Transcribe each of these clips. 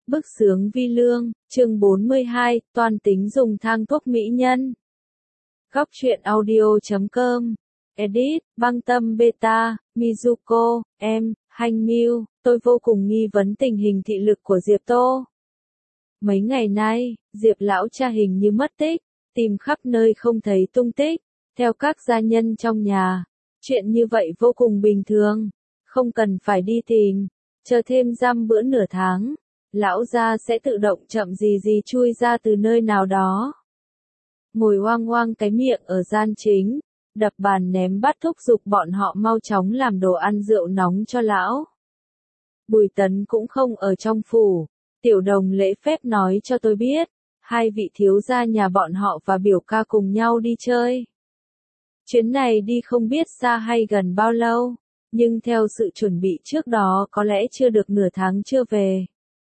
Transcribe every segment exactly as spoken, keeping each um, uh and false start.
Bức xướng vi lương, chương bốn mươi hai, toàn tính dùng thang thuốc mỹ nhân. Góc truyện audio chấm com. Edit, băng tâm beta, Mizuko, em, Hành Miu, tôi vô cùng nghi vấn tình hình thị lực của Diệp Tô. Mấy ngày nay, Diệp lão cha hình như mất tích, tìm khắp nơi không thấy tung tích, theo các gia nhân trong nhà. Chuyện như vậy vô cùng bình thường, không cần phải đi tìm, chờ thêm dăm bữa nửa tháng. Lão gia sẽ tự động chậm gì gì chui ra từ nơi nào đó. Ngồi oang oang cái miệng ở gian chính, đập bàn ném bát thúc giục bọn họ mau chóng làm đồ ăn rượu nóng cho lão. Bùi Tấn cũng không ở trong phủ, Tiểu Đồng lễ phép nói cho tôi biết, hai vị thiếu gia nhà bọn họ và biểu ca cùng nhau đi chơi. Chuyến này đi không biết xa hay gần bao lâu, nhưng theo sự chuẩn bị trước đó có lẽ chưa được nửa tháng chưa về.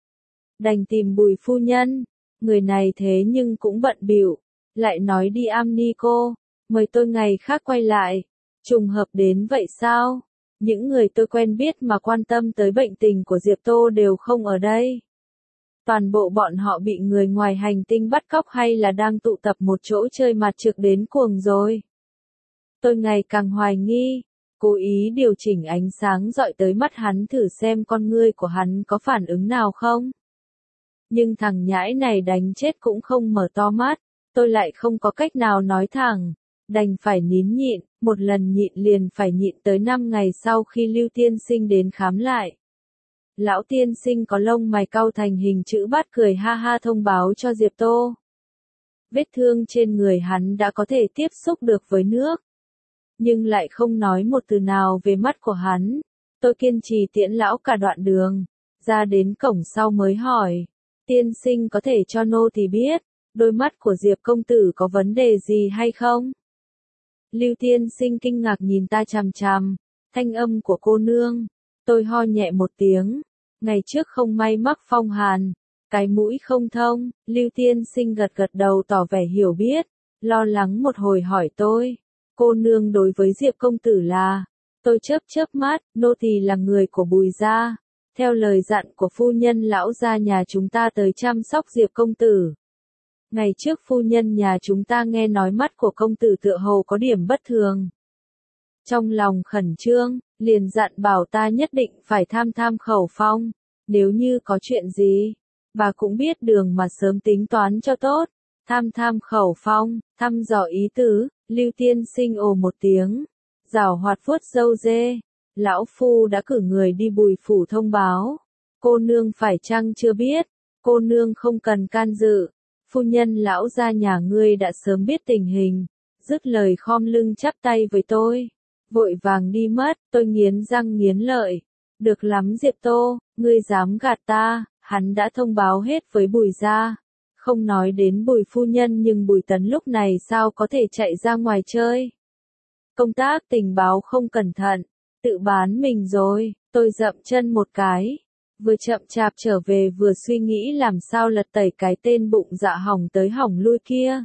Đành tìm Bùi phu nhân, người này thế nhưng cũng bận bịu, lại nói đi am ni cô, mời tôi ngày khác quay lại, trùng hợp đến vậy sao? Những người tôi quen biết mà quan tâm tới bệnh tình của Diệp Tô đều không ở đây. Toàn bộ bọn họ bị người ngoài hành tinh bắt cóc hay là đang tụ tập một chỗ chơi mặt trược đến cuồng rồi. Tôi ngày càng hoài nghi, cố ý điều chỉnh ánh sáng dọi tới mắt hắn thử xem con ngươi của hắn có phản ứng nào không. Nhưng thằng nhãi này đánh chết cũng không mở to mắt, tôi lại không có cách nào nói thẳng, đành phải nín nhịn, một lần nhịn liền phải nhịn tới năm ngày sau khi Lưu tiên sinh đến khám lại. Lão tiên sinh có lông mày cau thành hình chữ bát cười ha ha thông báo cho Diệp Tô. Vết thương trên người hắn đã có thể tiếp xúc được với nước, nhưng lại không nói một từ nào về mắt của hắn. Tôi kiên trì tiễn lão cả đoạn đường, ra đến cổng sau mới hỏi. Tiên sinh có thể cho nô tỳ biết, đôi mắt của Diệp công tử có vấn đề gì hay không? Lưu tiên sinh kinh ngạc nhìn ta chằm chằm, thanh âm của cô nương. Tôi ho nhẹ một tiếng, ngày trước không may mắc phong hàn, cái mũi không thông. Lưu tiên sinh gật gật đầu tỏ vẻ hiểu biết, lo lắng một hồi hỏi tôi. Cô nương đối với Diệp công tử là? Tôi chớp chớp mắt, nô tỳ là người của Bùi gia. Theo lời dặn của phu nhân lão gia nhà chúng ta tới chăm sóc Diệp công tử. Ngày trước phu nhân nhà chúng ta nghe nói mắt của công tử tựa hồ có điểm bất thường. Trong lòng khẩn trương, liền dặn bảo ta nhất định phải tham tham khẩu phong, nếu như có chuyện gì, bà cũng biết đường mà sớm tính toán cho tốt. Tham tham khẩu phong, thăm dò ý tứ, Lưu tiên sinh ồ một tiếng, giảo hoạt vuốt râu dê. Lão phu đã cử người đi Bùi phủ thông báo. Cô nương phải chăng chưa biết? Cô nương không cần can dự. Phu nhân lão gia nhà ngươi đã sớm biết tình hình. Dứt lời khom lưng chắp tay với tôi. Vội vàng đi mất, tôi nghiến răng nghiến lợi. Được lắm Diệp Tô, ngươi dám gạt ta, hắn đã thông báo hết với Bùi gia. Không nói đến Bùi phu nhân nhưng Bùi Tấn lúc này sao có thể chạy ra ngoài chơi. Công tác tình báo không cẩn thận. Tự bán mình rồi, tôi dậm chân một cái, vừa chậm chạp trở về vừa suy nghĩ làm sao lật tẩy cái tên bụng dạ hỏng tới hỏng lui kia.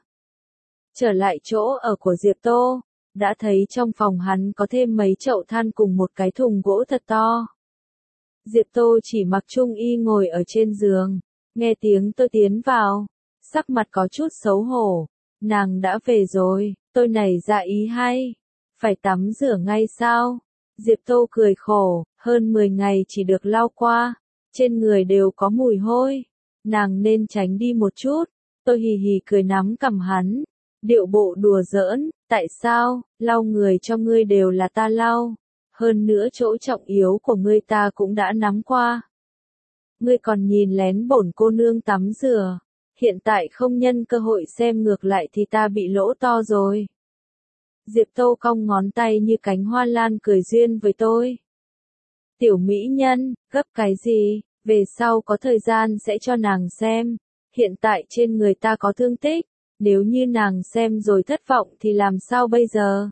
Trở lại chỗ ở của Diệp Tô, đã thấy trong phòng hắn có thêm mấy chậu than cùng một cái thùng gỗ thật to. Diệp Tô chỉ mặc trung y ngồi ở trên giường, nghe tiếng tôi tiến vào, sắc mặt có chút xấu hổ, nàng đã về rồi, tôi nảy ra ý hay, phải tắm rửa ngay sao? Diệp Tô cười khổ, hơn mười ngày chỉ được lau qua, trên người đều có mùi hôi, nàng nên tránh đi một chút. Tôi hì hì cười nắm cằm hắn, điệu bộ đùa giỡn, tại sao, lau người cho ngươi đều là ta lau, hơn nữa chỗ trọng yếu của ngươi ta cũng đã nắm qua. Ngươi còn nhìn lén bổn cô nương tắm rửa, hiện tại không nhân cơ hội xem ngược lại thì ta bị lỗ to rồi. Diệp Tô cong ngón tay như cánh hoa lan cười duyên với tôi. Tiểu mỹ nhân, gấp cái gì, về sau có thời gian sẽ cho nàng xem. Hiện tại trên người ta có thương tích, nếu như nàng xem rồi thất vọng thì làm sao bây giờ?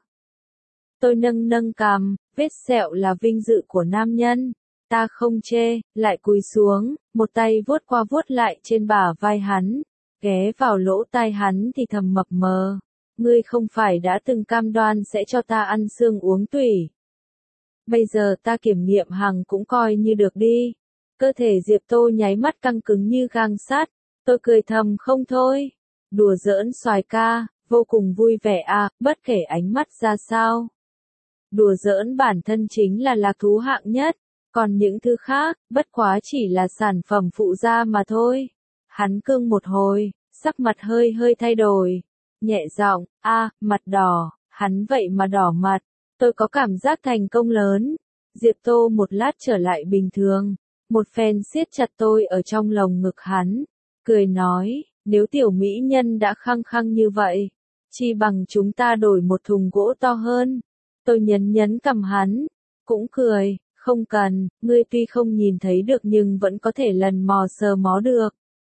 Tôi nâng nâng cằm, vết sẹo là vinh dự của nam nhân. Ta không chê, lại cúi xuống, một tay vuốt qua vuốt lại trên bả vai hắn, ghé vào lỗ tai hắn thì thầm mập mờ. Ngươi không phải đã từng cam đoan sẽ cho ta ăn xương uống tủy. Bây giờ ta kiểm nghiệm hàng cũng coi như được đi. Cơ thể Diệp Tô nháy mắt căng cứng như gang sắt, tôi cười thầm không thôi. Đùa giỡn soái ca, vô cùng vui vẻ à, bất kể ánh mắt ra sao. Đùa giỡn bản thân chính là lạc thú hạng nhất, còn những thứ khác, bất quá chỉ là sản phẩm phụ gia mà thôi. Hắn cưng một hồi, sắc mặt hơi hơi thay đổi, nhẹ giọng, a, mặt đỏ, hắn vậy mà đỏ mặt, tôi có cảm giác thành công lớn. Diệp Tô một lát trở lại bình thường, một phen siết chặt tôi ở trong lồng ngực hắn, cười nói, nếu tiểu mỹ nhân đã khăng khăng như vậy, chi bằng chúng ta đổi một thùng gỗ to hơn. Tôi nhấn nhấn cầm hắn, cũng cười, không cần, ngươi tuy không nhìn thấy được nhưng vẫn có thể lần mò sờ mó được.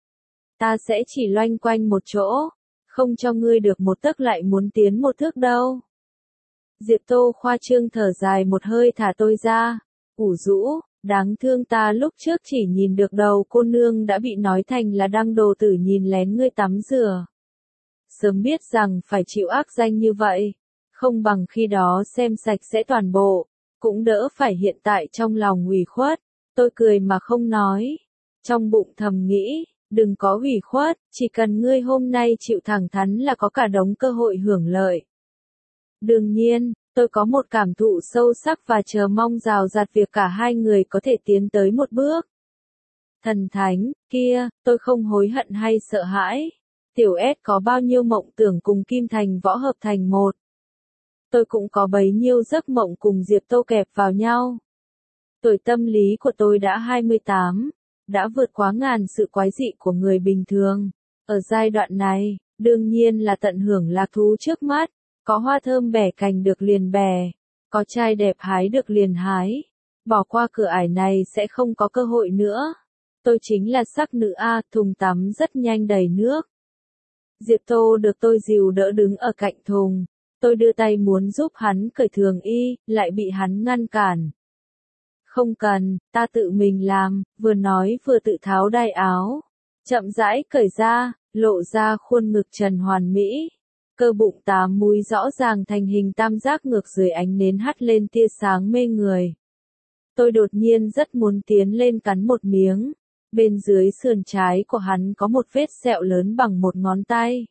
Ta sẽ chỉ loanh quanh một chỗ, không cho ngươi được một tấc lại muốn tiến một thước đâu. Diệp Tô khoa trương thở dài một hơi thả tôi ra, ủ rũ, đáng thương ta lúc trước chỉ nhìn được đầu cô nương đã bị nói thành là đăng đồ tử nhìn lén ngươi tắm rửa. Sớm biết rằng phải chịu ác danh như vậy, không bằng khi đó xem sạch sẽ toàn bộ, cũng đỡ phải hiện tại trong lòng ủy khuất. Tôi cười mà không nói, trong bụng thầm nghĩ, đừng có ủy khuất, chỉ cần ngươi hôm nay chịu thẳng thắn là có cả đống cơ hội hưởng lợi. Đương nhiên, tôi có một cảm thụ sâu sắc và chờ mong rào rạt việc cả hai người có thể tiến tới một bước. Thần thánh, kia, tôi không hối hận hay sợ hãi. Tiểu S có bao nhiêu mộng tưởng cùng Kim Thành Võ hợp thành một. Tôi cũng có bấy nhiêu giấc mộng cùng Diệp Tô kẹp vào nhau. Tuổi tâm lý của tôi đã hai mươi tám, đã vượt quá ngàn sự quái dị của người bình thường. Ở giai đoạn này, đương nhiên là tận hưởng lạc thú trước mắt, có hoa thơm bẻ cành được liền bẻ, có trai đẹp hái được liền hái. Bỏ qua cửa ải này sẽ không có cơ hội nữa. Tôi chính là sắc nữ A, thùng tắm rất nhanh đầy nước. Diệp Tô được tôi dìu đỡ đứng ở cạnh thùng. Tôi đưa tay muốn giúp hắn cởi thường y, lại bị hắn ngăn cản. Không cần, ta tự mình làm, vừa nói vừa tự tháo đai áo. Chậm rãi cởi ra, lộ ra khuôn ngực trần hoàn mỹ. Cơ bụng tám múi rõ ràng thành hình tam giác ngược dưới ánh nến hắt lên tia sáng mê người. Tôi đột nhiên rất muốn tiến lên cắn một miếng. Bên dưới sườn trái của hắn có một vết sẹo lớn bằng một ngón tay.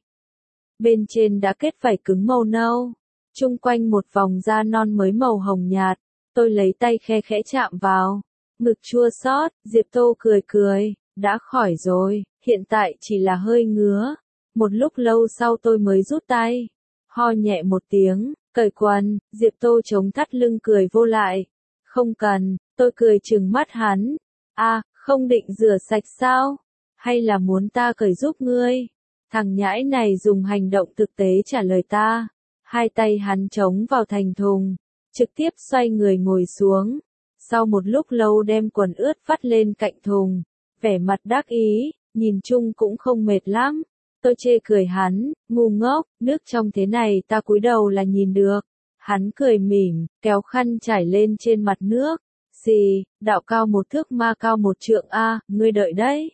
Bên trên đã kết vảy cứng màu nâu. Chung quanh một vòng da non mới màu hồng nhạt. Tôi lấy tay khe khẽ chạm vào. Ngực chua xót, Diệp Tô cười cười. Đã khỏi rồi, hiện tại chỉ là hơi ngứa. Một lúc lâu sau tôi mới rút tay. Ho nhẹ một tiếng, cởi quần, Diệp Tô chống thắt lưng cười vô lại. Không cần, tôi cười trừng mắt hắn. À, không định rửa sạch sao? Hay là muốn ta cởi giúp ngươi? Thằng nhãi này dùng hành động thực tế trả lời ta. Hai tay hắn chống vào thành thùng, trực tiếp xoay người ngồi xuống. Sau một lúc lâu đem quần ướt vắt lên cạnh thùng, vẻ mặt đắc ý, nhìn chung cũng không mệt lắm. Tôi chê cười hắn, ngu ngốc, nước trong thế này ta cúi đầu là nhìn được. Hắn cười mỉm, kéo khăn trải lên trên mặt nước. Gì, đạo cao một thước ma cao một trượng a, ngươi đợi đấy.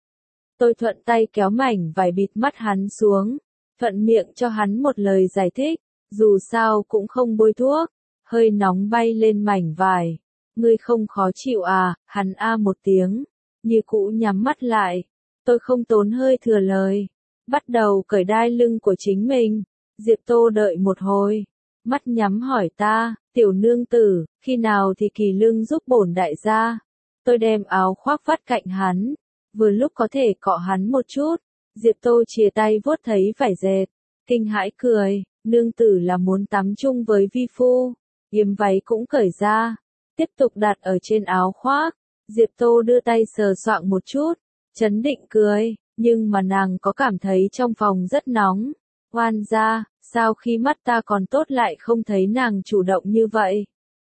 Tôi thuận tay kéo mảnh vải bịt mắt hắn xuống, thuận miệng cho hắn một lời giải thích, dù sao cũng không bôi thuốc, hơi nóng bay lên mảnh vải. Ngươi không khó chịu à, hắn a một tiếng, như cũ nhắm mắt lại. Tôi không tốn hơi thừa lời, bắt đầu cởi đai lưng của chính mình. Diệp Tô đợi một hồi, mắt nhắm hỏi ta, tiểu nương tử, khi nào thì kỳ lưng giúp bổn đại gia. Tôi đem áo khoác vắt cạnh hắn, vừa lúc có thể cọ hắn một chút. Diệp Tô chìa tay vuốt thấy vải dệt, kinh hãi cười, nương tử là muốn tắm chung với vi phu. Yếm váy cũng cởi ra, tiếp tục đặt ở trên áo khoác. Diệp Tô đưa tay sờ soạng một chút, chấn định cười, nhưng mà nàng có cảm thấy trong phòng rất nóng. Oan ra, sao khi mắt ta còn tốt lại không thấy nàng chủ động như vậy?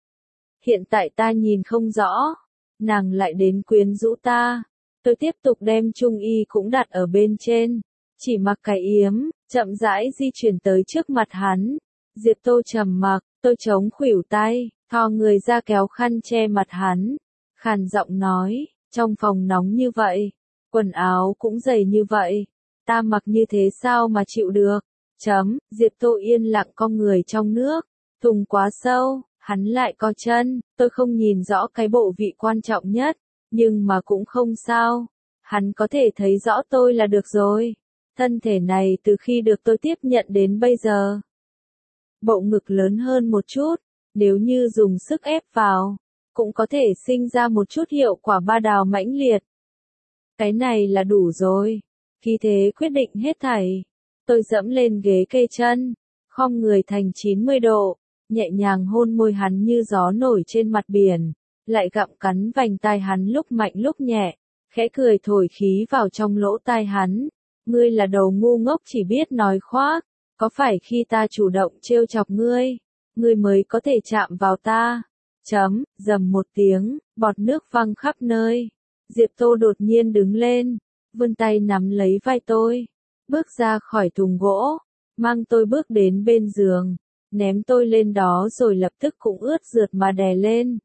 Hiện tại ta nhìn không rõ, nàng lại đến quyến rũ ta. Tôi tiếp tục đem trung y cũng đặt ở bên trên, chỉ mặc cái yếm, chậm rãi di chuyển tới trước mặt hắn. Diệp Tô trầm mặc, tôi chống khuỷu tay, thò người ra kéo khăn che mặt hắn, khàn giọng nói, trong phòng nóng như vậy, quần áo cũng dày như vậy, ta mặc như thế sao mà chịu được? Chấm, Diệp Tô yên lặng cong người trong nước, thùng quá sâu, hắn lại co chân, tôi không nhìn rõ cái bộ vị quan trọng nhất, Nhưng mà cũng không sao. Hắn có thể thấy rõ tôi là được rồi. Thân thể này từ khi được tôi tiếp nhận đến bây giờ. Bộ ngực lớn hơn một chút, nếu như dùng sức ép vào, cũng có thể sinh ra một chút hiệu quả ba đào mãnh liệt. Cái này là đủ rồi. Khi thế quyết định hết thảy. Tôi dẫm lên ghế kê chân, khom người thành chín mươi độ, nhẹ nhàng hôn môi hắn như gió nổi trên mặt biển, lại gặm cắn vành tai hắn lúc mạnh lúc nhẹ, khẽ cười thổi khí vào trong lỗ tai hắn. Ngươi là đầu ngu ngốc chỉ biết nói khoác, có phải khi ta chủ động trêu chọc ngươi, ngươi mới có thể chạm vào ta. Chấm, dầm một tiếng, bọt nước văng khắp nơi. Diệp Tô đột nhiên đứng lên, vươn tay nắm lấy vai tôi, bước ra khỏi thùng gỗ, mang tôi bước đến bên giường, ném tôi lên đó rồi lập tức cũng ướt rượt mà đè lên.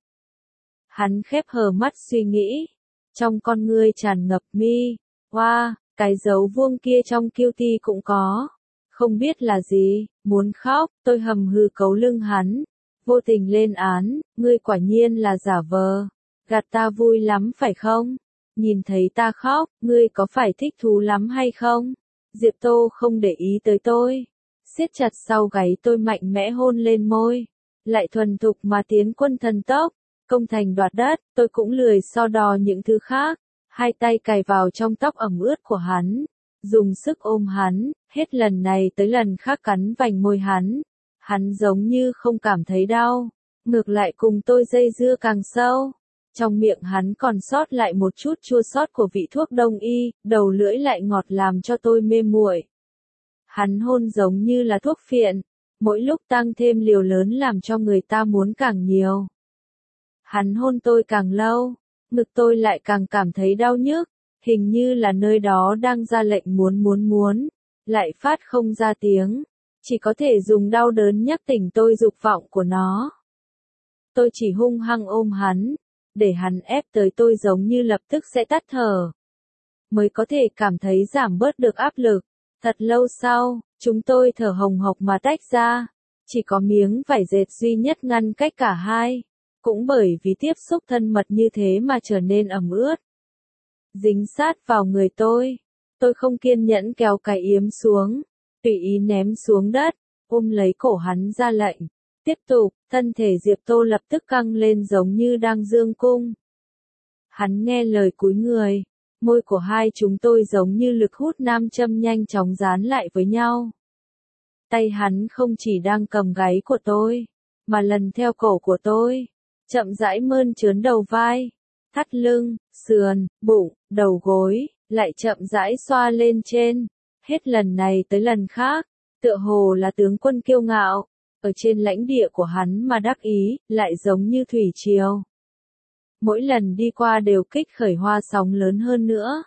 Hắn khép hờ mắt suy nghĩ, trong con ngươi tràn ngập mi, hoa, wow, cái dấu vuông kia trong cutie cũng có, không biết là gì, muốn khóc, tôi hầm hừ cấu lưng hắn, vô tình lên án, ngươi quả nhiên là giả vờ, gạt ta vui lắm phải không? Nhìn thấy ta khóc, ngươi có phải thích thú lắm hay không? Diệp Tô không để ý tới tôi, siết chặt sau gáy tôi mạnh mẽ hôn lên môi, lại thuần thục mà tiến quân thần tốc, công thành đoạt đất, tôi cũng lười so đo những thứ khác, hai tay cài vào trong tóc ẩm ướt của hắn, dùng sức ôm hắn, hết lần này tới lần khác cắn vành môi hắn, hắn giống như không cảm thấy đau, ngược lại cùng tôi dây dưa càng sâu. Trong miệng hắn còn sót lại một chút chua xót của vị thuốc đông y, đầu lưỡi lại ngọt làm cho tôi mê muội. Hắn hôn giống như là thuốc phiện, mỗi lúc tăng thêm liều lớn làm cho người ta muốn càng nhiều. Hắn hôn tôi càng lâu, ngực tôi lại càng cảm thấy đau nhức, hình như là nơi đó đang ra lệnh muốn muốn muốn, lại phát không ra tiếng, chỉ có thể dùng đau đớn nhắc tỉnh tôi dục vọng của nó. Tôi chỉ hung hăng ôm hắn, để hắn ép tới tôi giống như lập tức sẽ tắt thở, mới có thể cảm thấy giảm bớt được áp lực. Thật lâu sau, chúng tôi thở hồng hộc mà tách ra, chỉ có miếng vải dệt duy nhất ngăn cách cả hai, cũng bởi vì tiếp xúc thân mật như thế mà trở nên ẩm ướt. Dính sát vào người tôi, tôi không kiên nhẫn kéo cái yếm xuống, tùy ý ném xuống đất, ôm lấy cổ hắn ra lệnh. Tiếp tục, thân thể Diệp Tô lập tức căng lên giống như đang dương cung. Hắn nghe lời cúi người, môi của hai chúng tôi giống như lực hút nam châm nhanh chóng dán lại với nhau. Tay hắn không chỉ đang cầm gáy của tôi, mà lần theo cổ của tôi, chậm rãi mơn trớn đầu vai, thắt lưng, sườn, bụng, đầu gối, lại chậm rãi xoa lên trên, hết lần này tới lần khác, tựa hồ là tướng quân kiêu ngạo. Ở trên lãnh địa của hắn mà đắc ý, lại giống như thủy triều. Mỗi lần đi qua đều kích khởi hoa sóng lớn hơn nữa.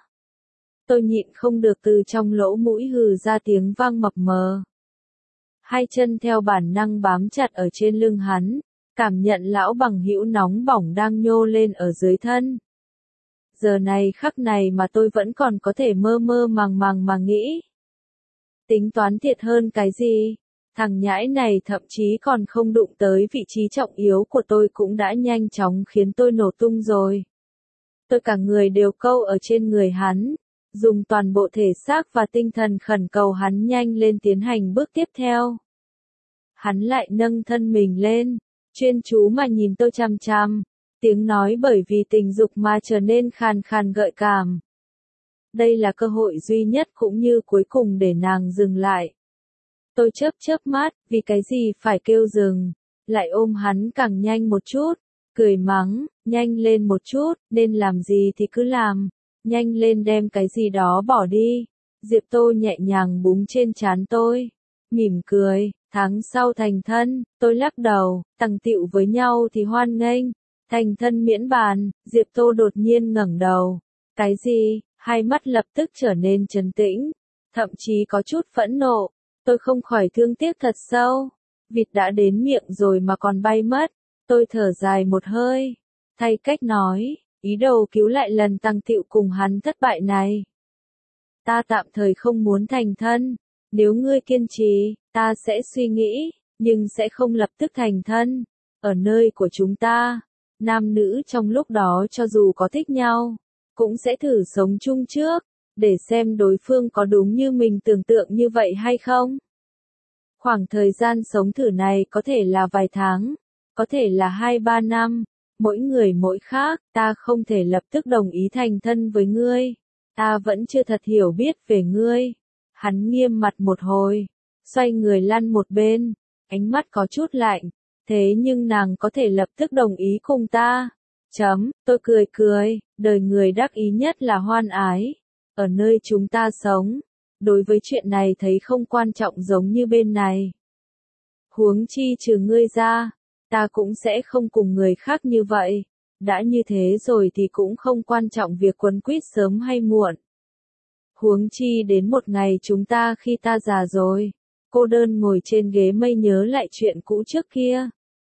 Tôi nhịn không được từ trong lỗ mũi hừ ra tiếng vang mập mờ. Hai chân theo bản năng bám chặt ở trên lưng hắn, cảm nhận lão bằng hữu nóng bỏng đang nhô lên ở dưới thân. Giờ này khắc này mà tôi vẫn còn có thể mơ mơ màng màng mà nghĩ. Tính toán thiệt hơn cái gì? Thằng nhãi này thậm chí còn không đụng tới vị trí trọng yếu của tôi cũng đã nhanh chóng khiến tôi nổ tung rồi. Tôi cả người đều câu ở trên người hắn, dùng toàn bộ thể xác và tinh thần khẩn cầu hắn nhanh lên tiến hành bước tiếp theo. Hắn lại nâng thân mình lên, chuyên chú mà nhìn tôi chằm chằm, tiếng nói bởi vì tình dục mà trở nên khàn khàn gợi cảm. Đây là cơ hội duy nhất cũng như cuối cùng để nàng dừng lại. Tôi chớp chớp mắt, vì cái gì phải kêu dừng, lại ôm hắn càng nhanh một chút, cười mắng, nhanh lên một chút, nên làm gì thì cứ làm, nhanh lên đem cái gì đó bỏ đi. Diệp Tô nhẹ nhàng búng trên trán tôi, mỉm cười, tháng sau thành thân, tôi lắc đầu, tằng tịu với nhau thì hoan nghênh, thành thân miễn bàn. Diệp Tô đột nhiên ngẩng đầu, cái gì, hai mắt lập tức trở nên trấn tĩnh, thậm chí có chút phẫn nộ. Tôi không khỏi thương tiếc thật sâu, vịt đã đến miệng rồi mà còn bay mất. Tôi thở dài một hơi, thay cách nói, ý đồ cứu lại lần tăng tịu cùng hắn thất bại này. Ta tạm thời không muốn thành thân, nếu ngươi kiên trì, ta sẽ suy nghĩ, nhưng sẽ không lập tức thành thân. Ở nơi của chúng ta, Nam nữ trong lúc đó cho dù có thích nhau, cũng sẽ thử sống chung trước, để xem đối phương có đúng như mình tưởng tượng như vậy hay không. Khoảng thời gian sống thử này có thể là vài tháng, có thể là hai ba năm, mỗi người mỗi khác, ta không thể lập tức đồng ý thành thân với ngươi. Ta vẫn chưa thật hiểu biết về ngươi. Hắn nghiêm mặt một hồi, xoay người lăn một bên, ánh mắt có chút lạnh, thế nhưng nàng có thể lập tức đồng ý cùng ta. Chấm, tôi cười cười, đời người đắc ý nhất là hoan ái. Ở nơi chúng ta sống, đối với chuyện này thấy không quan trọng giống như bên này. Huống chi trừ ngươi ra, ta cũng sẽ không cùng người khác như vậy. Đã như thế rồi thì cũng không quan trọng việc quấn quýt sớm hay muộn. Huống chi đến một ngày chúng ta khi ta già rồi, cô đơn ngồi trên ghế mây nhớ lại chuyện cũ trước kia.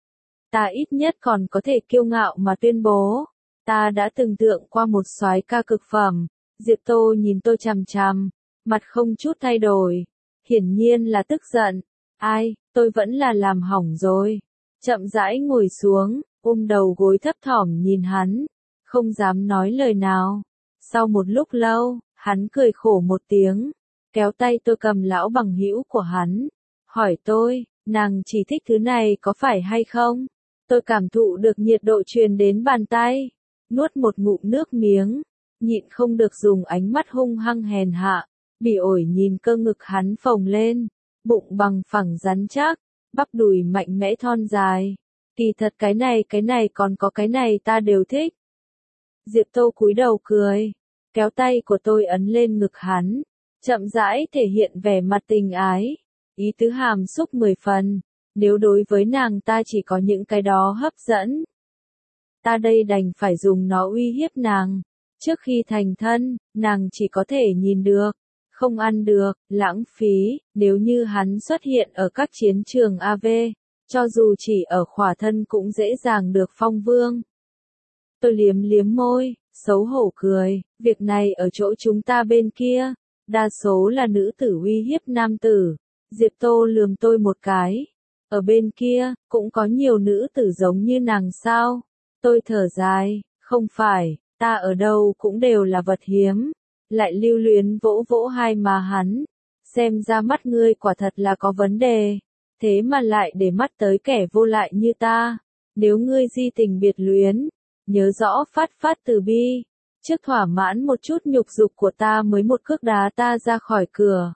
Ta ít nhất còn có thể kiêu ngạo mà tuyên bố, ta đã từng tượng qua một soái ca cực phẩm. Diệp Tô nhìn tôi chằm chằm, mặt không chút thay đổi, hiển nhiên là tức giận. Ai, tôi vẫn là làm hỏng rồi. Chậm rãi ngồi xuống, ôm đầu gối thấp thỏm nhìn hắn, không dám nói lời nào. Sau một lúc lâu, hắn cười khổ một tiếng, kéo tay tôi cầm lão bằng hữu của hắn, hỏi tôi, nàng chỉ thích thứ này có phải hay không? Tôi cảm thụ được nhiệt độ truyền đến bàn tay, nuốt một ngụm nước miếng, nhịn không được dùng ánh mắt hung hăng hèn hạ, bỉ ổi nhìn cơ ngực hắn phồng lên, bụng bằng phẳng rắn chắc, bắp đùi mạnh mẽ thon dài. Kỳ thật cái này cái này còn có cái này ta đều thích. Diệp Tô cúi đầu cười, kéo tay của tôi ấn lên ngực hắn, chậm rãi thể hiện vẻ mặt tình ái, ý tứ hàm xúc mười phần, nếu đối với nàng ta chỉ có những cái đó hấp dẫn. Ta đây đành phải dùng nó uy hiếp nàng, trước khi thành thân, nàng chỉ có thể nhìn được, không ăn được, lãng phí, nếu như hắn xuất hiện ở các chiến trường a vê, cho dù chỉ ở khỏa thân cũng dễ dàng được phong vương. Tôi liếm liếm môi, xấu hổ cười, việc này ở chỗ chúng ta bên kia, đa số là nữ tử uy hiếp nam tử. Diệp Tô lườm tôi một cái, ở bên kia, cũng có nhiều nữ tử giống như nàng sao? Tôi thở dài, không phải, ta ở đâu cũng đều là vật hiếm. Lại lưu luyến vỗ vỗ hai má hắn, xem ra mắt ngươi quả thật là có vấn đề, thế mà lại để mắt tới kẻ vô lại như ta. Nếu ngươi di tình biệt luyến, nhớ rõ phát phát từ bi, trước thỏa mãn một chút nhục dục của ta mới một cước đá ta ra khỏi cửa.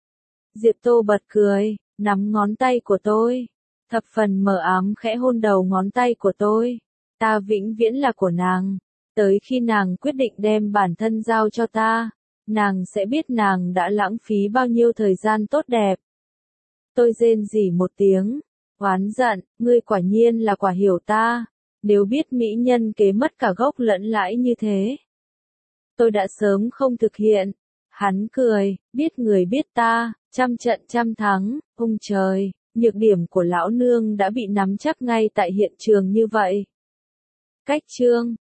Diệp Tô bật cười, nắm ngón tay của tôi, thập phần mờ ám khẽ hôn đầu ngón tay của tôi. Ta vĩnh viễn là của nàng. Tới khi nàng quyết định đem bản thân giao cho ta, nàng sẽ biết nàng đã lãng phí bao nhiêu thời gian tốt đẹp. Tôi rên rỉ một tiếng, oán giận, ngươi quả nhiên là quả hiểu ta, nếu biết mỹ nhân kế mất cả gốc lẫn lãi như thế. Tôi đã sớm không thực hiện. Hắn cười, biết người biết ta, trăm trận trăm thắng, ung trời, nhược điểm của lão nương đã bị nắm chắc ngay tại hiện trường như vậy. Cách chương